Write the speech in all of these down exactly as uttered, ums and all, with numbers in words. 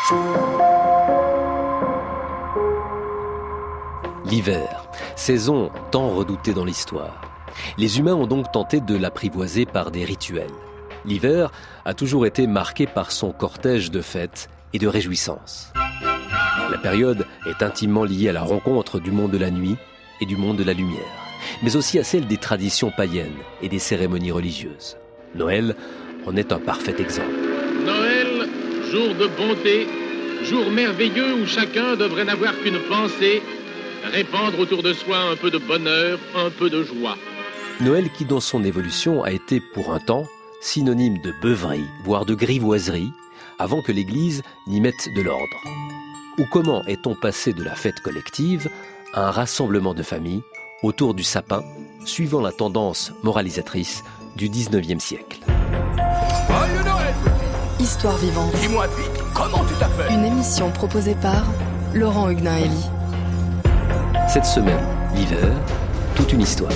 L'hiver, saison tant redoutée dans l'histoire. Les humains ont donc tenté de l'apprivoiser par des rituels. L'hiver a toujours été marqué par son cortège de fêtes et de réjouissances. La période est intimement liée à la rencontre du monde de la nuit et du monde de la lumière, mais aussi à celle des traditions païennes et des cérémonies religieuses. Noël en est un parfait exemple. Noël, jour de bonté, jour merveilleux où chacun devrait n'avoir qu'une pensée, répandre autour de soi un peu de bonheur, un peu de joie. Noël qui, dans son évolution, a été pour un temps synonyme de beuverie, voire de grivoiserie, avant que l'Église n'y mette de l'ordre. Ou comment est-on passé de la fête collective à un rassemblement de familles autour du sapin, suivant la tendance moralisatrice du dix-neuvième siècle. Joyeux Noël, petit. Histoire vivante. Dis-moi vite, comment tu t'appelles? Une émission proposée par Laurent Huguenin-Hélie. Cette semaine, l'hiver, toute une histoire.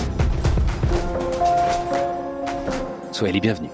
Soyez les bienvenus.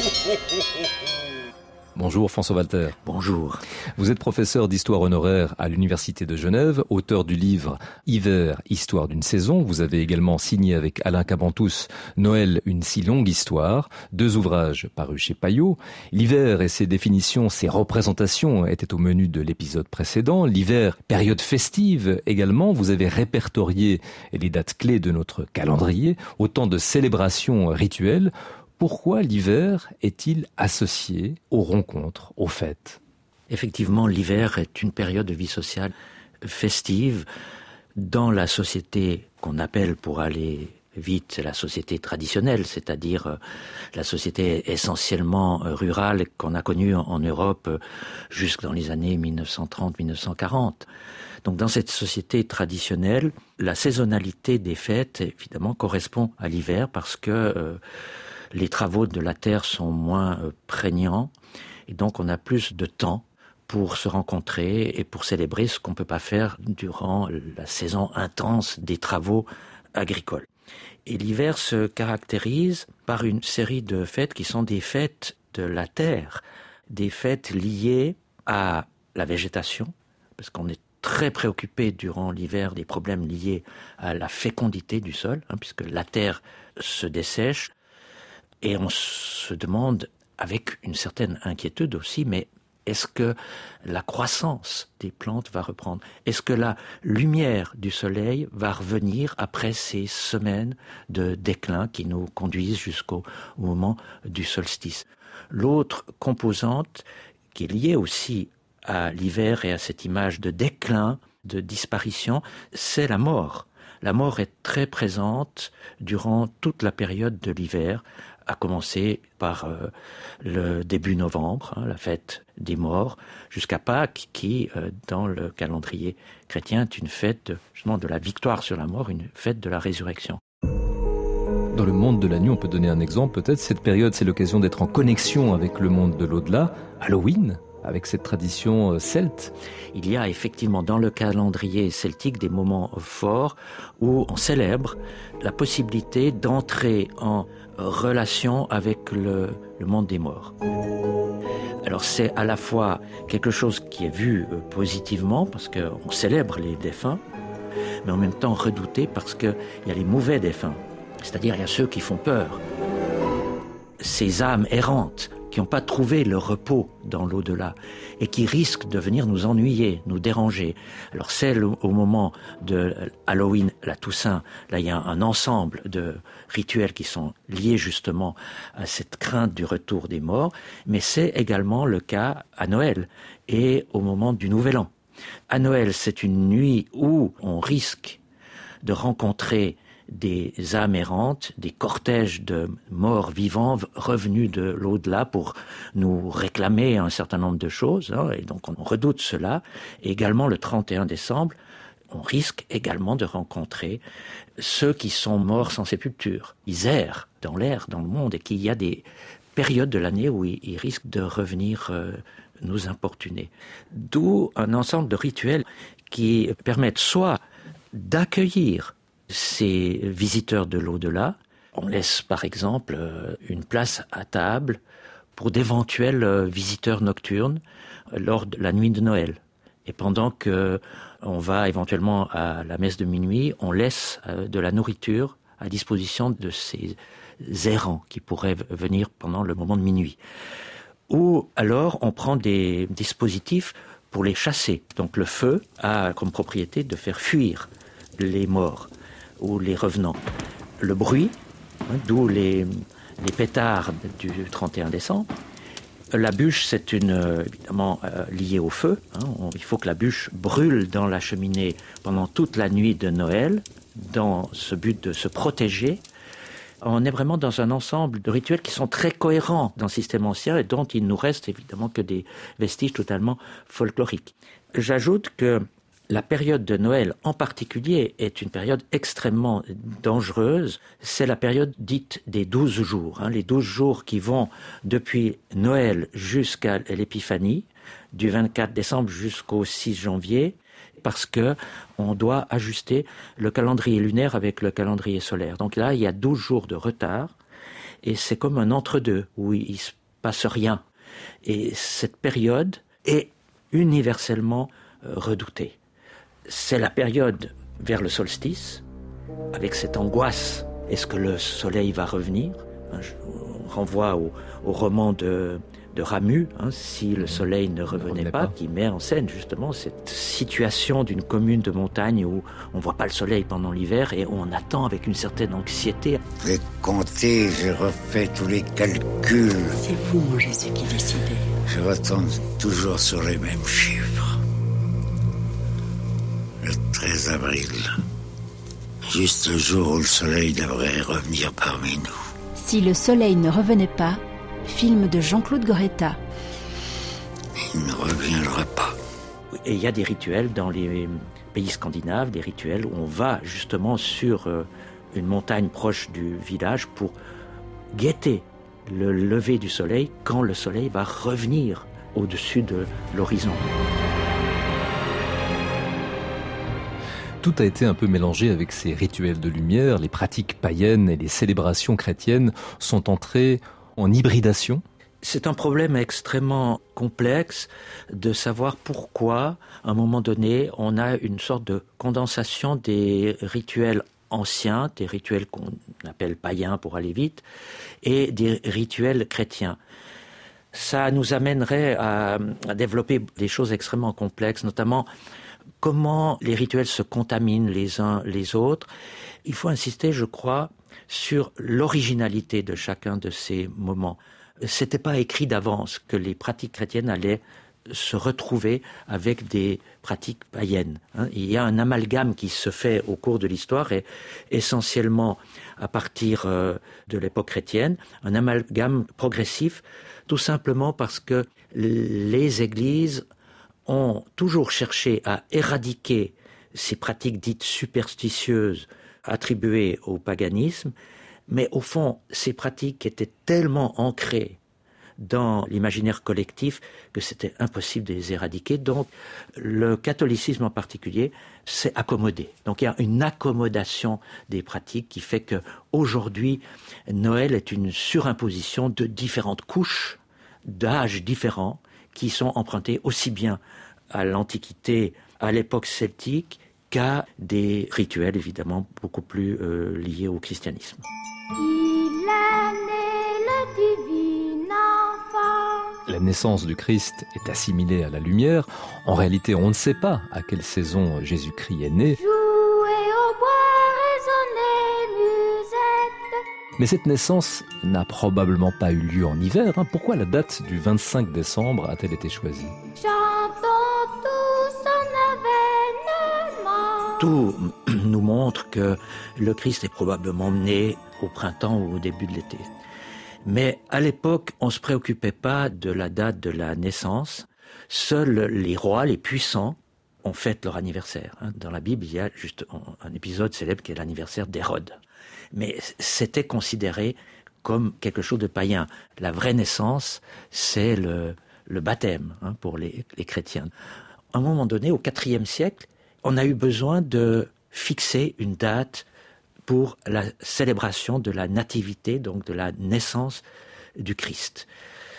Bonjour François Walter. Bonjour. Vous êtes professeur d'histoire honoraire à l'Université de Genève, auteur du livre Hiver, histoire d'une saison. Vous avez également signé avec Alain Cabantous Noël, une si longue histoire, deux ouvrages parus chez Payot. L'hiver et ses définitions, ses représentations étaient au menu de l'épisode précédent. L'hiver, période festive également. Vous avez répertorié les dates clés de notre calendrier, autant de célébrations rituelles. Pourquoi l'hiver est-il associé aux rencontres, aux fêtes ? Effectivement, l'hiver est une période de vie sociale festive dans la société qu'on appelle, pour aller vite, la société traditionnelle, c'est-à-dire la société essentiellement rurale qu'on a connue en Europe jusque dans les années mille neuf cent trente à mille neuf cent quarante. Donc dans cette société traditionnelle, la saisonnalité des fêtes, évidemment, correspond à l'hiver parce que euh, les travaux de la terre sont moins euh, prégnants et donc on a plus de temps pour se rencontrer et pour célébrer ce qu'on ne peut pas faire durant la saison intense des travaux agricoles. Et l'hiver se caractérise par une série de fêtes qui sont des fêtes de la terre, des fêtes liées à la végétation, parce qu'on est très préoccupé durant l'hiver des problèmes liés à la fécondité du sol, hein, puisque la terre se dessèche. Et on se demande, avec une certaine inquiétude aussi, mais est-ce que la croissance des plantes va reprendre? Est-ce que la lumière du soleil va revenir après ces semaines de déclin qui nous conduisent jusqu'au moment du solstice? L'autre composante qui est liée aussi à l'hiver et à cette image de déclin, de disparition, c'est la mort. La mort est très présente durant toute la période de l'hiver, à commencer par euh, le début novembre, hein, la fête des morts, jusqu'à Pâques, qui, euh, dans le calendrier chrétien, est une fête justement de la victoire sur la mort, une fête de la résurrection. Dans le monde de la nuit, on peut donner un exemple peut-être. Cette période, c'est l'occasion d'être en connexion avec le monde de l'au-delà. Halloween, avec cette tradition celte. Il y a effectivement dans le calendrier celtique des moments forts où on célèbre la possibilité d'entrer en relation avec le, le monde des morts. Alors c'est à la fois quelque chose qui est vu positivement parce qu'on célèbre les défunts, mais en même temps redouté parce qu'il y a les mauvais défunts, c'est-à-dire il y a ceux qui font peur. Ces âmes errantes qui n'ont pas trouvé le repos dans l'au-delà et qui risquent de venir nous ennuyer, nous déranger. Alors celle au moment de Halloween, la Toussaint, là il y a un ensemble de rituels qui sont liés justement à cette crainte du retour des morts, mais c'est également le cas à Noël et au moment du Nouvel An. À Noël, c'est une nuit où on risque de rencontrer des âmes errantes, des cortèges de morts vivants revenus de l'au-delà pour nous réclamer un certain nombre de choses, hein, et donc on redoute cela. Et également le trente et un décembre, on risque également de rencontrer ceux qui sont morts sans sépulture. Ils errent dans l'air, dans le monde, et qu'il y a des périodes de l'année où ils, ils risquent de revenir euh, nous importuner. D'où un ensemble de rituels qui permettent soit d'accueillir ces visiteurs de l'au-delà. On laisse par exemple une place à table pour d'éventuels euh, visiteurs nocturnes euh, lors de la nuit de Noël. Et pendant que on va éventuellement à la messe de minuit, on laisse euh, de la nourriture à disposition de ces errants qui pourraient venir pendant le moment de minuit. Ou alors on prend des dispositifs pour les chasser. Donc le feu a comme propriété de faire fuir les morts ou les revenants. Le bruit, hein, d'où les, les pétards du trente et un décembre. La bûche, c'est une, évidemment euh, lié au feu. Hein. On, il faut que la bûche brûle dans la cheminée pendant toute la nuit de Noël, dans ce but de se protéger. On est vraiment dans un ensemble de rituels qui sont très cohérents dans le système ancien et dont il nous reste évidemment que des vestiges totalement folkloriques. J'ajoute que la période de Noël en particulier est une période extrêmement dangereuse. C'est la période dite des douze jours, hein, les douze jours qui vont depuis Noël jusqu'à l'Épiphanie, du vingt-quatre décembre jusqu'au six janvier, parce que on doit ajuster le calendrier lunaire avec le calendrier solaire. Donc là, il y a douze jours de retard, et c'est comme un entre-deux, où il ne se passe rien. Et cette période est universellement euh, redoutée. C'est la période vers le solstice, avec cette angoisse. Est-ce que le soleil va revenir ? Je renvoie au, au roman de, de Ramu, hein, Si le soleil ne revenait ne pas, pas, qui met en scène justement cette situation d'une commune de montagne où on ne voit pas le soleil pendant l'hiver et on attend avec une certaine anxiété. J'ai compté, j'ai refait tous les calculs. C'est vous, mon Jésus, qui décidez. Je retombe toujours sur les mêmes chiffres. Le treize avril, juste le jour où le soleil devrait revenir parmi nous. Si le soleil ne revenait pas, film de Jean-Claude Goretta. Il ne reviendra pas. Et il y a des rituels dans les pays scandinaves, des rituels où on va justement sur une montagne proche du village pour guetter le lever du soleil quand le soleil va revenir au-dessus de l'horizon. Tout a été un peu mélangé avec ces rituels de lumière. Les pratiques païennes et les célébrations chrétiennes sont entrées en hybridation. C'est un problème extrêmement complexe de savoir pourquoi, à un moment donné, on a une sorte de condensation des rituels anciens, des rituels qu'on appelle païens pour aller vite, et des rituels chrétiens. Ça nous amènerait à, à développer des choses extrêmement complexes, notamment comment les rituels se contaminent les uns les autres. Il faut insister, je crois, sur l'originalité de chacun de ces moments. C'était pas écrit d'avance que les pratiques chrétiennes allaient se retrouver avec des pratiques païennes. Il y a un amalgame qui se fait au cours de l'histoire et essentiellement à partir de l'époque chrétienne, un amalgame progressif, tout simplement parce que les églises ont toujours cherché à éradiquer ces pratiques dites superstitieuses attribuées au paganisme, mais au fond, ces pratiques étaient tellement ancrées dans l'imaginaire collectif que c'était impossible de les éradiquer. Donc, le catholicisme en particulier s'est accommodé. Donc, il y a une accommodation des pratiques qui fait que aujourd'hui, Noël est une surimposition de différentes couches d'âges différents qui sont empruntés aussi bien à l'Antiquité, à l'époque celtique, qu'à des rituels évidemment beaucoup plus euh, liés au christianisme. Il est né le divin enfant. La naissance du Christ est assimilée à la lumière. En réalité, on ne sait pas à quelle saison Jésus-Christ est né. Jouer au bois, résonner musette. Mais cette naissance n'a probablement pas eu lieu en hiver. Hein. Pourquoi la date du vingt-cinq décembre a-t-elle été choisie ? Chantons tous en événement. Tout nous montre que le Christ est probablement né au printemps ou au début de l'été. Mais à l'époque, on ne se préoccupait pas de la date de la naissance. Seuls les rois, les puissants, ont fêté leur anniversaire. Dans la Bible, il y a juste un épisode célèbre qui est l'anniversaire d'Hérode. Mais c'était considéré comme quelque chose de païen. La vraie naissance, c'est le, le baptême hein, pour les, les chrétiens. À un moment donné, au quatrième siècle, on a eu besoin de fixer une date pour la célébration de la nativité, donc de la naissance du Christ.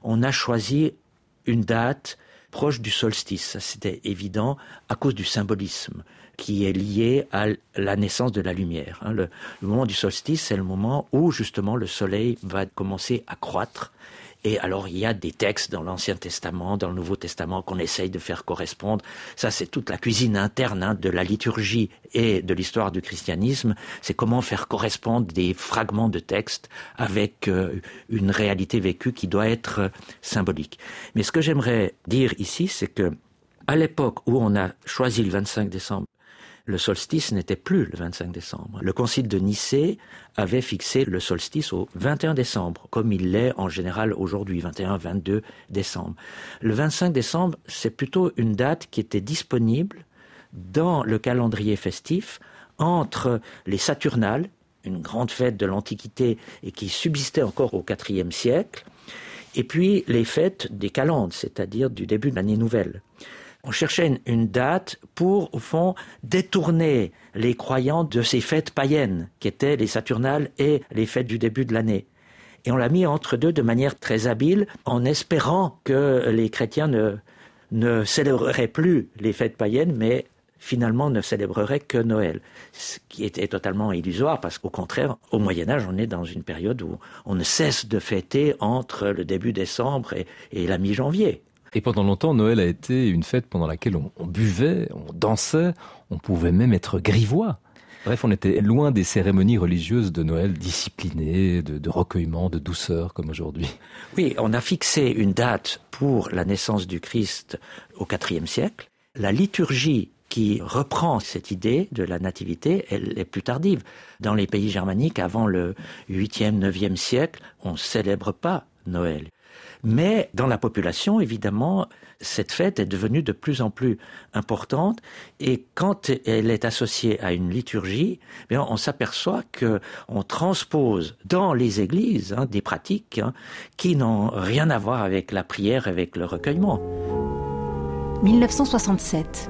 on a choisi une date proche du solstice. Ça, c'était évident à cause du symbolisme qui est lié à la naissance de la lumière. Le, le moment du solstice, c'est le moment où justement le soleil va commencer à croître. Et alors, il y a des textes dans l'Ancien Testament, dans le Nouveau Testament, qu'on essaye de faire correspondre. Ça, c'est toute la cuisine interne hein, de la liturgie et de l'histoire du christianisme. C'est comment faire correspondre des fragments de textes avec euh, une réalité vécue qui doit être euh, symbolique. Mais ce que j'aimerais dire ici, c'est que à l'époque où on a choisi le vingt-cinq décembre, le solstice n'était plus le vingt-cinq décembre. Le concile de Nicée avait fixé le solstice au vingt et un décembre, comme il l'est en général aujourd'hui, vingt et un, vingt-deux décembre. Le vingt-cinq décembre, c'est plutôt une date qui était disponible dans le calendrier festif entre les Saturnales, une grande fête de l'Antiquité et qui subsistait encore au quatrième siècle, et puis les fêtes des calendes, c'est-à-dire du début de l'année nouvelle. On cherchait une, une date pour, au fond, détourner les croyants de ces fêtes païennes, qui étaient les Saturnales et les fêtes du début de l'année. Et on l'a mis entre deux de manière très habile, en espérant que les chrétiens ne, ne célébreraient plus les fêtes païennes, mais finalement ne célébreraient que Noël. Ce qui était totalement illusoire, parce qu'au contraire, au Moyen-Âge, on est dans une période où on ne cesse de fêter entre le début décembre et, et la mi-janvier. Et pendant longtemps, Noël a été une fête pendant laquelle on, on buvait, on dansait, on pouvait même être grivois. Bref, on était loin des cérémonies religieuses de Noël disciplinées, de, de recueillement, de douceur, comme aujourd'hui. Oui, on a fixé une date pour la naissance du Christ au quatrième siècle. La liturgie qui reprend cette idée de la nativité, elle est plus tardive. Dans les pays germaniques, avant le huitième, neuvième siècle, on ne célèbre pas Noël. Mais dans la population, évidemment, cette fête est devenue de plus en plus importante et quand elle est associée à une liturgie, bien, on s'aperçoit qu'on transpose dans les églises hein, des pratiques hein, qui n'ont rien à voir avec la prière, avec le recueillement. mille neuf cent soixante-sept.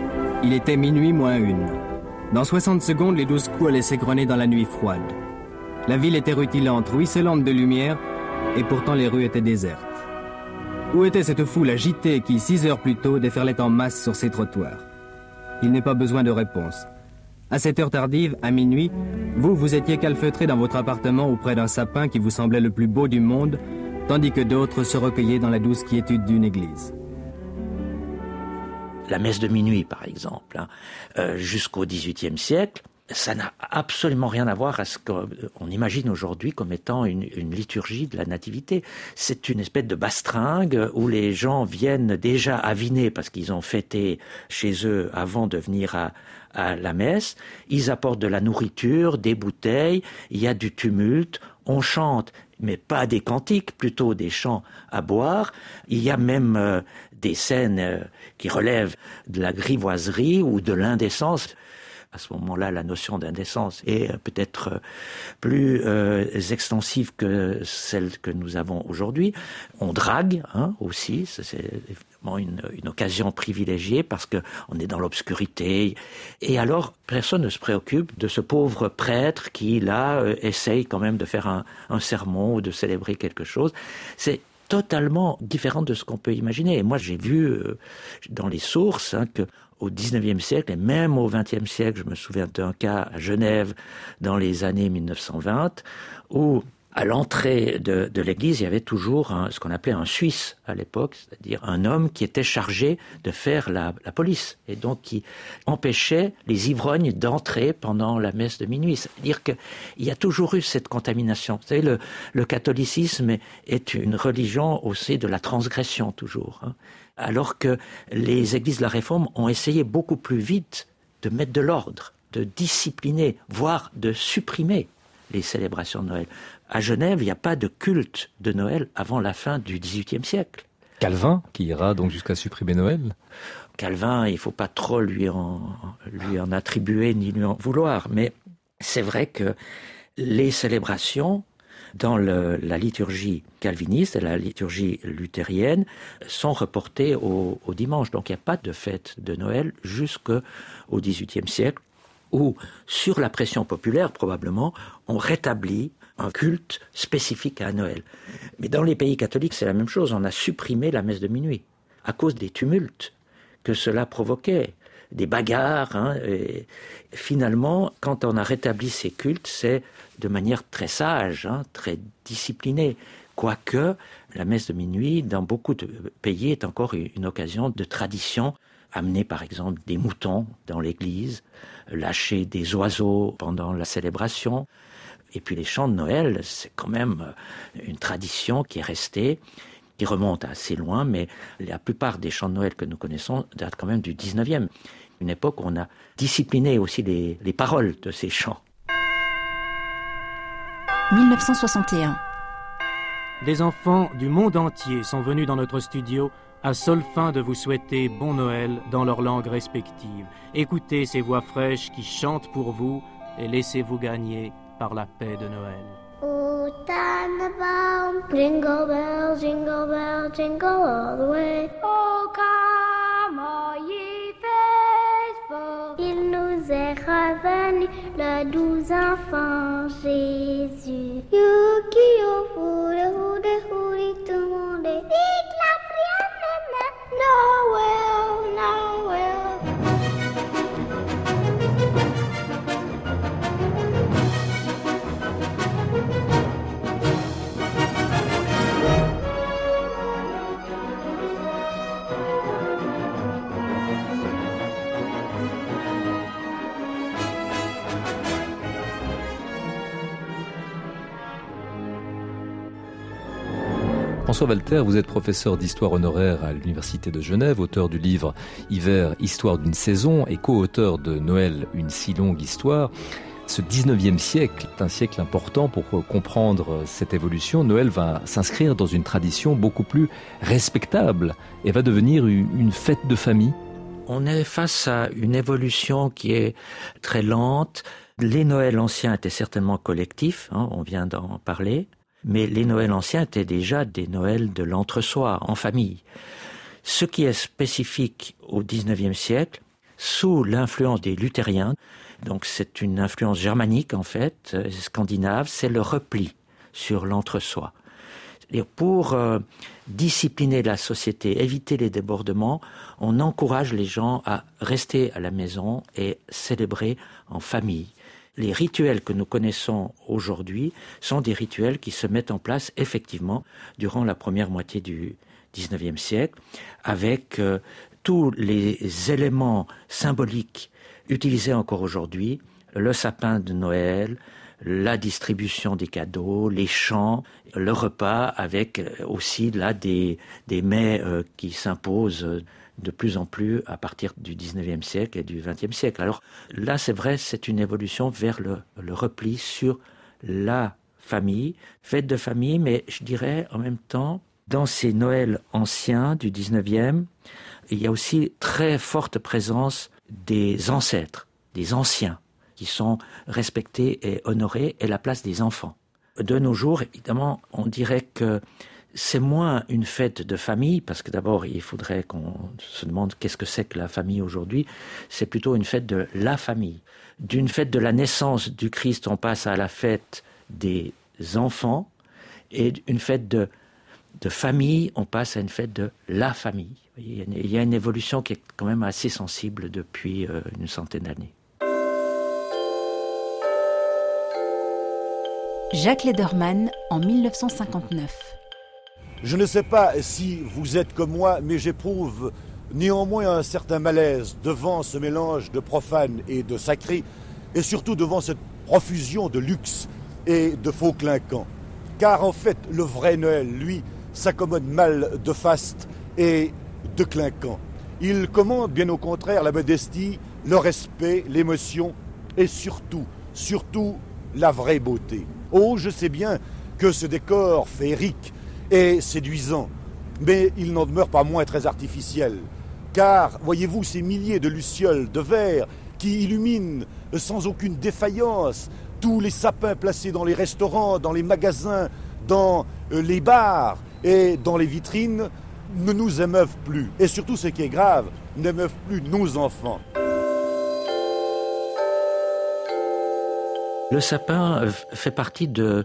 Il était minuit moins une. Dans soixante secondes, les douze coups allaient s'égrener dans la nuit froide. La ville était rutilante, ruisselante de lumière, et pourtant les rues étaient désertes. Où était cette foule agitée qui, six heures plus tôt, déferlait en masse sur ces trottoirs? Il n'est pas besoin de réponse. À cette heure tardive, à minuit, vous, vous étiez calfeutré dans votre appartement auprès d'un sapin qui vous semblait le plus beau du monde, tandis que d'autres se recueillaient dans la douce quiétude d'une église. La messe de minuit, par exemple, hein, euh, jusqu'au dix-huitième siècle, ça n'a absolument rien à voir à ce qu'on imagine aujourd'hui comme étant une, une liturgie de la nativité. C'est une espèce de bastringue où les gens viennent déjà avinés parce qu'ils ont fêté chez eux avant de venir à, à la messe. Ils apportent de la nourriture, des bouteilles, il y a du tumulte, on chante, mais pas des cantiques, plutôt des chants à boire. Il y a même euh, des scènes euh, qui relèvent de la grivoiserie ou de l'indécence. À ce moment-là, la notion d'indécence est peut-être plus euh, extensive que celle que nous avons aujourd'hui. On drague hein, aussi, c'est évidemment une, une occasion privilégiée parce qu'on est dans l'obscurité. Et alors, personne ne se préoccupe de ce pauvre prêtre qui, là, euh, essaye quand même de faire un, un sermon ou de célébrer quelque chose. C'est totalement différent de ce qu'on peut imaginer. Et moi, j'ai vu euh, dans les sources hein, que au dix-neuvième siècle et même au vingtième siècle, je me souviens d'un cas à Genève dans les années mille neuf cent vingt, où à l'entrée de, de l'église, il y avait toujours un, ce qu'on appelait un Suisse à l'époque, c'est-à-dire un homme qui était chargé de faire la, la police et donc qui empêchait les ivrognes d'entrer pendant la messe de minuit. C'est-à-dire qu'il y a toujours eu cette contamination. Vous savez, le, le catholicisme est une religion aussi de la transgression toujours, hein. Alors que les églises de la Réforme ont essayé beaucoup plus vite de mettre de l'ordre, de discipliner, voire de supprimer les célébrations de Noël. À Genève, il n'y a pas de culte de Noël avant la fin du dix-huitième siècle. Calvin, qui ira donc jusqu'à supprimer Noël. Calvin, il ne faut pas trop lui en, lui en attribuer ni lui en vouloir, mais c'est vrai que les célébrations dans le, la liturgie calviniste et la liturgie luthérienne sont reportées au, au dimanche. Donc il n'y a pas de fête de Noël jusqu'au dix-huitième siècle où, sur la pression populaire, probablement, on rétablit un culte spécifique à Noël. Mais dans les pays catholiques, c'est la même chose. On a supprimé la messe de minuit à cause des tumultes que cela provoquait, des bagarres. Hein, et finalement, quand on a rétabli ces cultes, c'est de manière très sage, hein, très disciplinée. Quoique, la messe de minuit, dans beaucoup de pays, est encore une occasion de tradition. Amener par exemple des moutons dans l'église, lâcher des oiseaux pendant la célébration. Et puis les chants de Noël, c'est quand même une tradition qui est restée, qui remonte assez loin, mais la plupart des chants de Noël que nous connaissons datent quand même du dix-neuvième. Une époque où on a discipliné aussi les, les paroles de ces chants. dix-neuf cent soixante et un. Des enfants du monde entier sont venus dans notre studio à seule fin de vous souhaiter bon Noël dans leurs langues respectives. Écoutez ces voix fraîches qui chantent pour vous et laissez-vous gagner par la paix de Noël. Oh, Tannenbaum, jingle bells, jingle bells, jingle all the way. Oh, come all ye faithful. Il nous est revenu le doux enfant Jésus. Yuki-yo, houde, houde, houde, tout le monde est vite la prière, Noël, Noël. François Walter, vous êtes professeur d'histoire honoraire à l'Université de Genève, auteur du livre Hiver, histoire d'une saison et co-auteur de Noël, une si longue histoire. Ce dix-neuvième siècle est un siècle important pour comprendre cette évolution. Noël va s'inscrire dans une tradition beaucoup plus respectable et va devenir une fête de famille. On est face à une évolution qui est très lente. Les Noëls anciens étaient certainement collectifs, hein, on vient d'en parler. Mais les Noëls anciens étaient déjà des Noëls de l'entre-soi, en famille. Ce qui est spécifique au dix-neuvième siècle, sous l'influence des luthériens, donc c'est une influence germanique en fait, scandinave, c'est le repli sur l'entre-soi. Et pour euh, discipliner la société, éviter les débordements, on encourage les gens à rester à la maison et célébrer en famille. Les rituels que nous connaissons aujourd'hui sont des rituels qui se mettent en place effectivement durant la première moitié du dix-neuvième siècle, avec euh, tous les éléments symboliques utilisés encore aujourd'hui, le sapin de Noël, la distribution des cadeaux, les chants, le repas, avec aussi là des, des mets euh, qui s'imposent de plus en plus à partir du dix-neuvième siècle et du vingtième siècle. Alors là, c'est vrai, c'est une évolution vers le, le repli sur la famille, fête de famille, mais je dirais en même temps, dans ces Noëls anciens du dix-neuvième, il y a aussi très forte présence des ancêtres, des anciens, qui sont respectés et honorés, et la place des enfants. De nos jours, évidemment, on dirait que c'est moins une fête de famille, parce que d'abord, il faudrait qu'on se demande qu'est-ce que c'est que la famille aujourd'hui. C'est plutôt une fête de la famille. D'une fête de la naissance du Christ, on passe à la fête des enfants, et une fête de, de famille, on passe à une fête de la famille. Il y a une évolution qui est quand même assez sensible depuis euh, une centaine d'années. Jacques Lederman, en dix-neuf cent cinquante-neuf. Je ne sais pas si vous êtes comme moi, mais j'éprouve néanmoins un certain malaise devant ce mélange de profane et de sacré, et surtout devant cette profusion de luxe et de faux clinquants. Car en fait, le vrai Noël, lui, s'accommode mal de faste et de clinquants. Il commande bien au contraire la modestie, le respect, l'émotion et surtout, surtout la vraie beauté. Oh, je sais bien que ce décor féerique est séduisant, mais il n'en demeure pas moins très artificiel. Car, voyez-vous, ces milliers de lucioles de verre qui illuminent sans aucune défaillance tous les sapins placés dans les restaurants, dans les magasins, dans les bars et dans les vitrines, ne nous émeuvent plus. Et surtout, ce qui est grave, n'émeuvent plus nos enfants. Le sapin fait partie de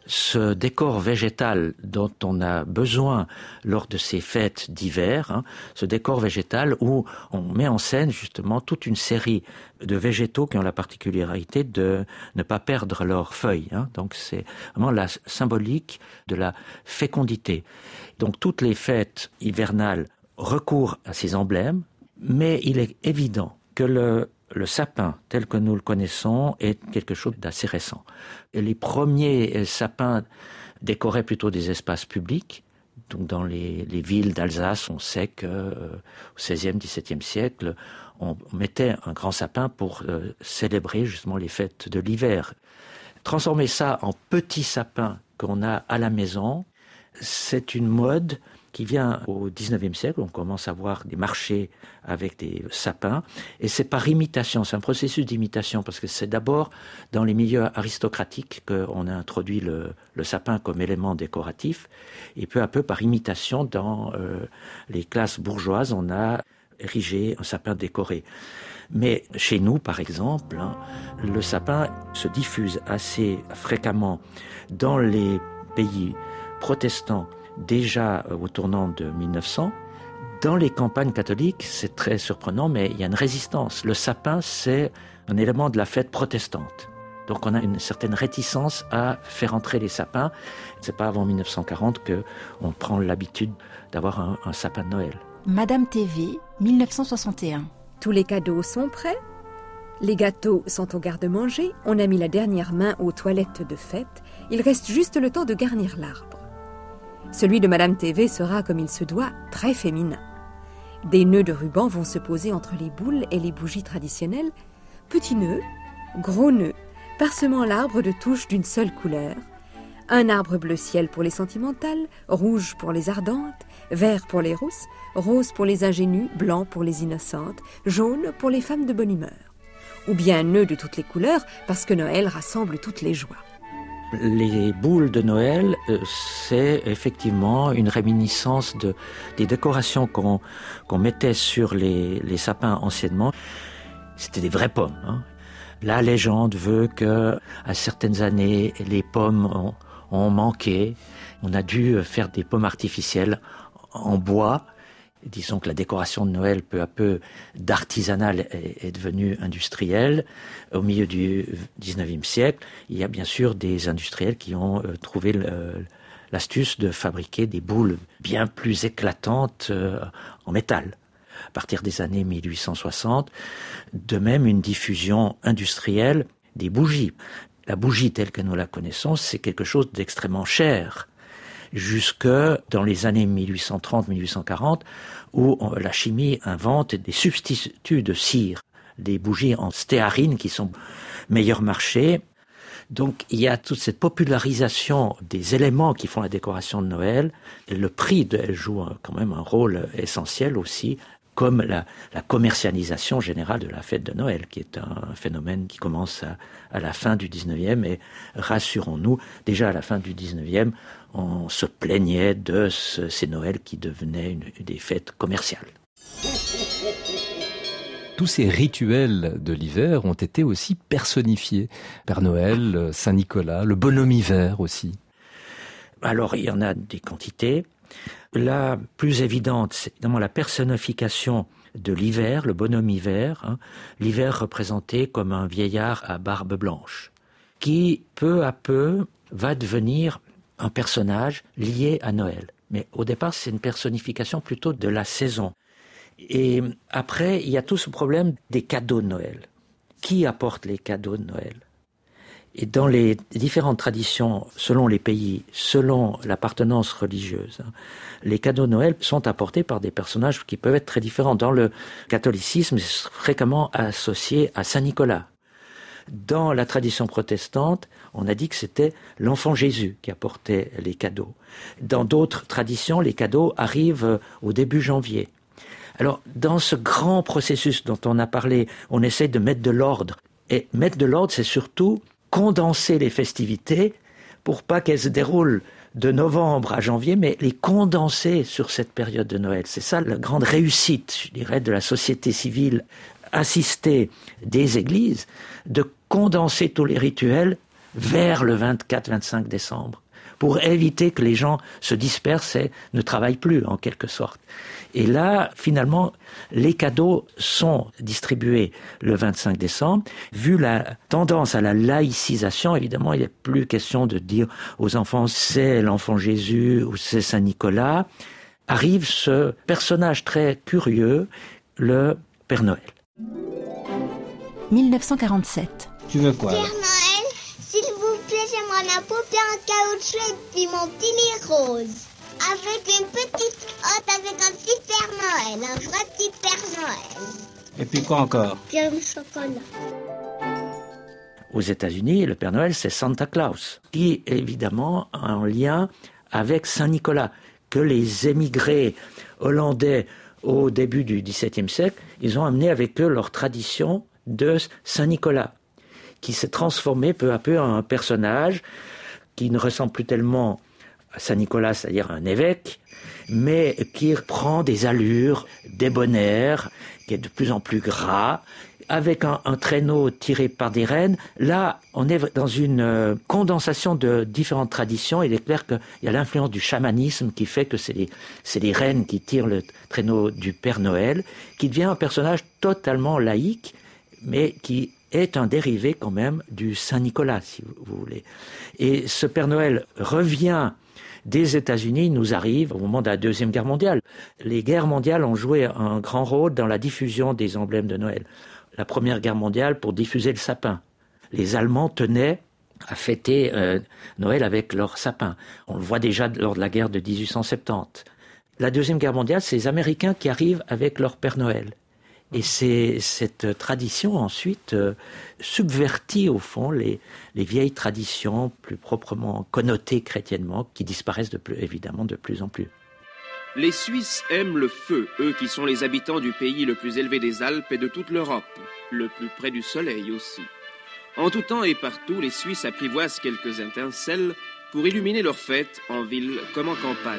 ce décor végétal dont on a besoin lors de ces fêtes d'hiver, hein, ce décor végétal où on met en scène justement toute une série de végétaux qui ont la particularité de ne pas perdre leurs feuilles. Hein. Donc c'est vraiment la symbolique de la fécondité. Donc toutes les fêtes hivernales recourent à ces emblèmes, mais il est évident que le Le sapin, tel que nous le connaissons, est quelque chose d'assez récent. Et les premiers sapins décoraient plutôt des espaces publics. Donc dans les, les villes d'Alsace, on sait qu'au euh, seizième, dix-septième siècle, on mettait un grand sapin pour euh, célébrer justement les fêtes de l'hiver. Transformer ça en petit sapin qu'on a à la maison, c'est une mode qui vient au dix-neuvième siècle. On commence à voir des marchés avec des sapins. Et c'est par imitation, c'est un processus d'imitation, parce que c'est d'abord dans les milieux aristocratiques qu'on a introduit le, le sapin comme élément décoratif. Et peu à peu, par imitation, dans euh, les classes bourgeoises, on a érigé un sapin décoré. Mais chez nous, par exemple, hein, le sapin se diffuse assez fréquemment dans les pays protestants, déjà au tournant de mille neuf cents. Dans les campagnes catholiques, c'est très surprenant, mais il y a une résistance. Le sapin, c'est un élément de la fête protestante. Donc on a une certaine réticence à faire entrer les sapins. C'est pas avant mille neuf cent quarante qu'on prend l'habitude d'avoir un, un sapin de Noël. Madame T V, mille neuf cent soixante et un. Tous les cadeaux sont prêts. Les gâteaux sont au garde-manger. On a mis la dernière main aux toilettes de fête. Il reste juste le temps de garnir l'arbre. Celui de Madame T V sera, comme il se doit, très féminin. Des nœuds de ruban vont se poser entre les boules et les bougies traditionnelles. Petits nœuds, gros nœuds, parsemant l'arbre de touches d'une seule couleur. Un arbre bleu ciel pour les sentimentales, rouge pour les ardentes, vert pour les rousses, rose pour les ingénues, blanc pour les innocentes, jaune pour les femmes de bonne humeur. Ou bien un nœud de toutes les couleurs, parce que Noël rassemble toutes les joies. Les boules de Noël, c'est effectivement une réminiscence de, des décorations qu'on, qu'on mettait sur les, les sapins anciennement. C'était des vraies pommes. Hein. La légende veut que, à certaines années, les pommes ont, ont manqué. On a dû faire des pommes artificielles en bois. Disons que la décoration de Noël, peu à peu, d'artisanale est, est devenue industrielle. Au milieu du dix-neuvième siècle, il y a bien sûr des industriels qui ont euh, trouvé le, l'astuce de fabriquer des boules bien plus éclatantes euh, en métal. À partir des années mille huit cent soixante, de même une diffusion industrielle des bougies. La bougie telle que nous la connaissons, c'est quelque chose d'extrêmement cher. Jusque dans les années mille huit cent trente à mille huit cent quarante, où la chimie invente des substituts de cire, des bougies en stéarine qui sont meilleur marché. Donc il y a toute cette popularisation des éléments qui font la décoration de Noël, et le prix de, elle joue quand même un rôle essentiel aussi, comme la, la commercialisation générale de la fête de Noël, qui est un phénomène qui commence à, à la fin du dix-neuvième, et rassurons-nous, déjà à la fin du dix-neuvième, on se plaignait de ce, ces Noëls qui devenaient une, des fêtes commerciales. Tous ces rituels de l'hiver ont été aussi personnifiés. Père Noël, Saint-Nicolas, le bonhomme hiver aussi. Alors il y en a des quantités. La plus évidente, c'est évidemment la personnification de l'hiver, le bonhomme hiver, hein, l'hiver représenté comme un vieillard à barbe blanche, qui peu à peu va devenir un personnage lié à Noël. Mais au départ, c'est une personnification plutôt de la saison. Et après, il y a tout ce problème des cadeaux de Noël. Qui apporte les cadeaux de Noël ? Et dans les différentes traditions, selon les pays, selon l'appartenance religieuse, hein, les cadeaux de Noël sont apportés par des personnages qui peuvent être très différents. Dans le catholicisme, c'est fréquemment associé à Saint-Nicolas. Dans la tradition protestante, on a dit que c'était l'enfant Jésus qui apportait les cadeaux. Dans d'autres traditions, les cadeaux arrivent au début janvier. Alors, dans ce grand processus dont on a parlé, on essaie de mettre de l'ordre. Et mettre de l'ordre, c'est surtout condenser les festivités pour pas qu'elles se déroulent de novembre à janvier, mais les condenser sur cette période de Noël. C'est ça la grande réussite, je dirais, de la société civile assistée des églises, de condenser tous les rituels vers le vingt-quatre vingt-cinq décembre, pour éviter que les gens se dispersent et ne travaillent plus, en quelque sorte. Et là, finalement, les cadeaux sont distribués le vingt-cinq décembre. Vu la tendance à la laïcisation, évidemment, il n'est plus question de dire aux enfants « c'est l'enfant Jésus » ou « c'est Saint-Nicolas ». Arrive ce personnage très curieux, le Père Noël. mille neuf cent quarante-sept. Tu veux quoi? Père Noël, s'il vous plaît, j'aimerais un poupée en caoutchouc et puis mon petit lit rose. Avec une petite hotte avec un petit Père Noël, un vrai petit Père Noël. Et puis quoi encore? Puis un chocolat. Aux États-Unis, le Père Noël, c'est Santa Claus, qui est évidemment en lien avec Saint-Nicolas, que les émigrés hollandais au début du dix-septième siècle, ils ont amené avec eux leur tradition de Saint-Nicolas, qui s'est transformé peu à peu en un personnage qui ne ressemble plus tellement à Saint-Nicolas, c'est-à-dire un évêque, mais qui prend des allures débonnaires, qui est de plus en plus gras, avec un, un traîneau tiré par des rennes. Là, on est dans une euh, condensation de différentes traditions. Il est clair qu'il y a l'influence du chamanisme qui fait que c'est les, c'est les rennes qui tirent le traîneau du Père Noël, qui devient un personnage totalement laïque, mais qui est un dérivé quand même du Saint-Nicolas, si vous voulez. Et ce Père Noël revient des États-Unis, nous arrive au moment de la Deuxième Guerre mondiale. Les guerres mondiales ont joué un grand rôle dans la diffusion des emblèmes de Noël. La Première Guerre mondiale pour diffuser le sapin. Les Allemands tenaient à fêter euh, Noël avec leur sapin. On le voit déjà lors de la guerre de dix-huit cent soixante-dix. La Deuxième Guerre mondiale, c'est les Américains qui arrivent avec leur Père Noël. Et c'est cette tradition ensuite euh, subvertit au fond les, les vieilles traditions plus proprement connotées chrétiennement qui disparaissent de plus, évidemment de plus en plus. Les Suisses aiment le feu, eux qui sont les habitants du pays le plus élevé des Alpes et de toute l'Europe, le plus près du soleil aussi. En tout temps et partout, les Suisses apprivoisent quelques étincelles pour illuminer leurs fêtes en ville comme en campagne.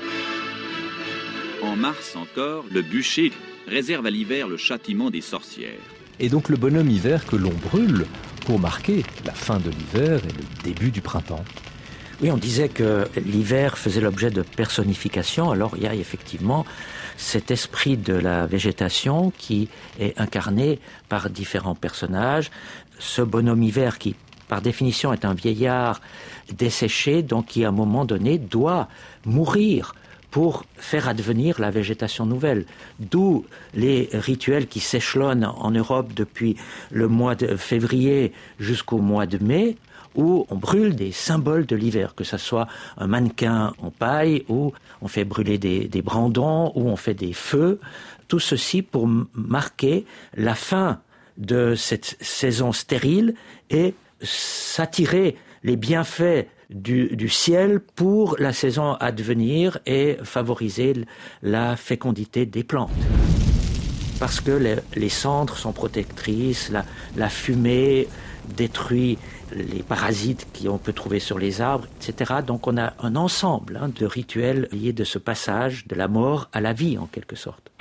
En mars encore, le bûcher réserve à l'hiver le châtiment des sorcières. Et donc le bonhomme hiver que l'on brûle pour marquer la fin de l'hiver et le début du printemps. Oui, on disait que l'hiver faisait l'objet de personnification. Alors il y a effectivement cet esprit de la végétation qui est incarné par différents personnages. Ce bonhomme hiver qui, par définition, est un vieillard desséché, donc qui, à un moment donné, doit mourir pour faire advenir la végétation nouvelle. D'où les rituels qui s'échelonnent en Europe depuis le mois de février jusqu'au mois de mai, où on brûle des symboles de l'hiver, que ce soit un mannequin en paille, ou on fait brûler des, des brandons, ou on fait des feux. Tout ceci pour marquer la fin de cette saison stérile et s'attirer les bienfaits du, du ciel pour la saison à venir et favoriser la fécondité des plantes. Parce que les, les cendres sont protectrices, la, la fumée détruit les parasites qu'on peut trouver sur les arbres, et cetera. Donc on a un ensemble hein, de rituels liés de ce passage de la mort à la vie, en quelque sorte.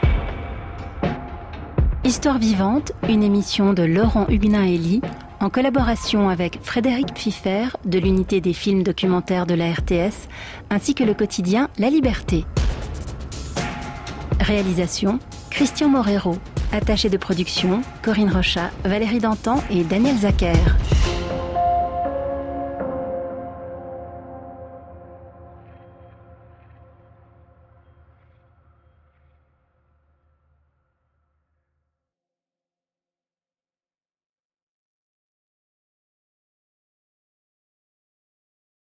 Histoire vivante, une émission de Laurent Huguenin-Hélie, en collaboration avec Frédéric Pfiffer de l'unité des films documentaires de la R T S, ainsi que le quotidien La Liberté. Réalisation, Christian Morero. Attaché de production, Corinne Rochat, Valérie Dantan et Daniel Zacher.